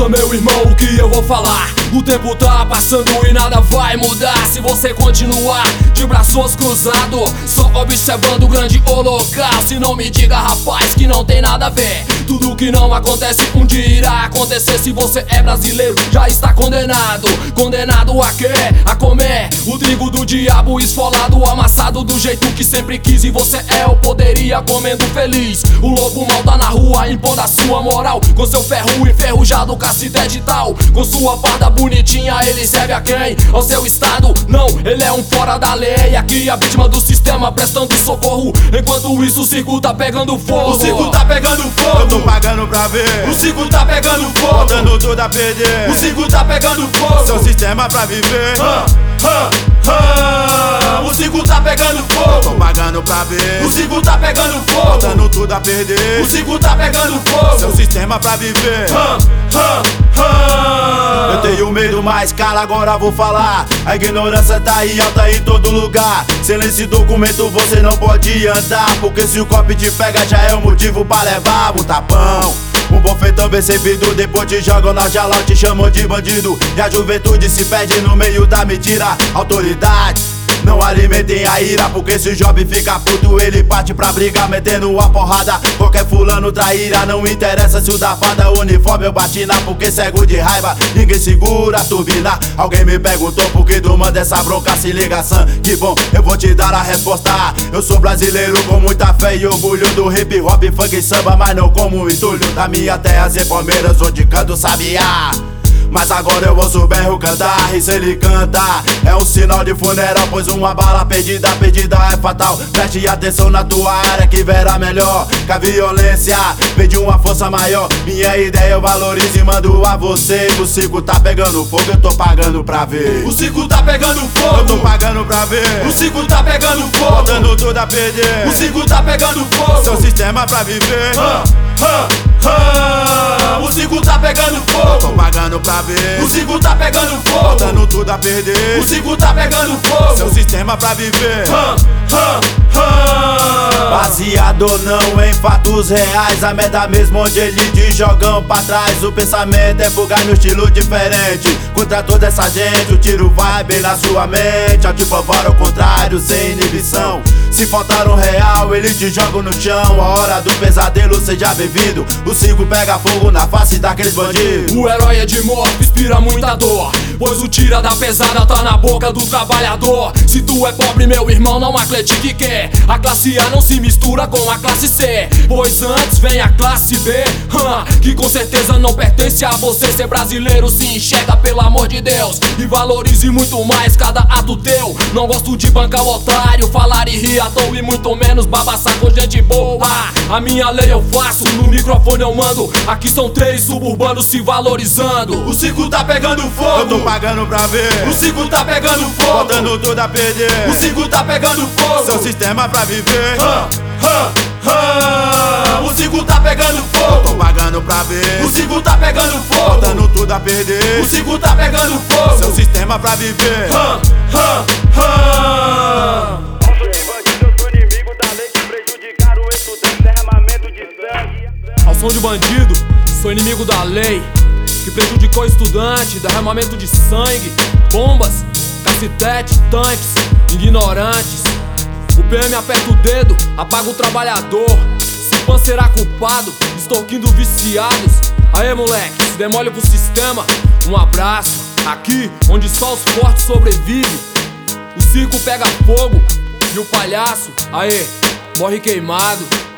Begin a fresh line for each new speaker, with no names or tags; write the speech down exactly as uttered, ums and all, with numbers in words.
Escuta, meu irmão, o que eu vou falar. O tempo tá passando e nada vai mudar se você continuar de braços cruzados, só observando o grande holocausto. E não me diga, rapaz, que não tem nada a ver. Tudo que não acontece um dia irá acontecer. Se você é brasileiro, já está condenado. Condenado a quê? A comer o trigo do diabo esfolado, amassado do jeito que sempre quis. E você é ou poderia comendo feliz. O lobo mal tá na rua impondo a sua moral, com seu ferro enferrujado, cacete e tal. Com sua farda bonitinha, ele serve a quem? Ao seu estado? Não, ele é um fora da lei. Aqui a vítima do sistema prestando socorro. Enquanto isso o circo tá pegando fogo.
O circo tá pegando fogo. Eu tô pagando pra ver.
O circo tá pegando fogo.
Botando tudo a perder.
O circo tá pegando fogo.
Seu sistema pra viver.
ah, ah, ah. O circo tá pegando fogo.
Tô pagando pra ver.
O circo tá pegando fogo.
Botando tudo a perder.
O circo tá pegando fogo.
Seu sistema pra viver.
ah, ah, ah.
Eu tenho medo, mas cala, agora vou falar. A ignorância tá aí alta em todo lugar. Sem esse documento você não pode andar, porque se o copo te pega já é o motivo pra levar um tapão. Um bofetão bem servido, depois te jogam na jaula, te chamam de bandido. E a juventude se perde no meio da mentira. Autoridade, não alimentem a ira, porque se o jovem fica puto, ele parte pra brigar, metendo a porrada. Qualquer fulano traíra, não interessa se o da fada uniforme eu batina, porque cego de raiva, ninguém segura a turbina. Alguém me perguntou por que do manda essa bronca, se liga, Sam, que bom, eu vou te dar a resposta. Eu sou brasileiro com muita fé e orgulho do hip hop, funk e samba, mas não como o entulho da minha terra, Zé Palmeiras, onde canto sabiá. Mas agora eu ouço o berro cantar, e se ele canta é um sinal de funeral, pois uma bala perdida, perdida é fatal. Preste atenção na tua área que verá melhor, que a violência vem de uma força maior. Minha ideia eu valorizo e mando a vocês. O circo tá pegando fogo, eu tô pagando pra ver.
O circo tá pegando fogo.
Eu tô pagando pra ver.
O circo tá pegando fogo.
Botando tudo a perder.
O circo tá pegando fogo.
Seu sistema pra viver.
ah, ah, ah. O circo tá pegando fogo.
Tô pagando pra ver.
O circo tá pegando fogo.
Botando tudo a perder.
O circo tá pegando fogo.
Seu sistema pra viver.
ah, ah, ah.
Baseado não em fatos reais, a merda mesmo onde eles te jogam pra trás. O pensamento é fugar no estilo diferente. Contra toda essa gente o tiro vai bem na sua mente. Ao tipo agora ao contrário, sem inibição. Se faltar um real, eles te jogam no chão. A hora do pesadelo, seja bem-vindo. O circo pega fogo na face daqueles bandidos.
O herói é de morte, inspira muita dor, pois o tira da pesada tá na boca do trabalhador. Se tu é pobre, meu irmão, não acredite que quer. A classe A não se mistura com a classe C, pois antes vem a classe B, hum, que com certeza não pertence a você. Ser brasileiro se enxerga, pelo amor de Deus, e valorize muito mais cada ato teu. Não gosto de bancar o otário, falar e rir à toa, e muito menos babaçar com gente boa. A minha lei eu faço, no microfone eu mando. Aqui são três suburbanos se valorizando. O circo tá pegando fogo.
Eu tô pagando pra ver.
O circo tá pegando fogo.
Botando tudo a perder.
O circo tá pegando fogo.
Seu sistema pra viver.
ah, ah, ah. O circo tá pegando fogo.
Tô pagando pra ver.
O circo tá pegando fogo.
Botando tudo a perder.
O circo tá pegando fogo.
Seu sistema pra viver.
ah, ah, ah. Ao som de bandido, sou inimigo da lei, que prejudicou o estudante, derramamento de sangue, bombas, cacetete, tanques, ignorantes. O P M aperta o dedo, apaga o trabalhador. Cipan será culpado, extorquindo viciados. Aê moleque, se demole pro sistema, um abraço. Aqui, onde só os fortes sobrevivem, o circo pega fogo e o palhaço, aê, morre queimado.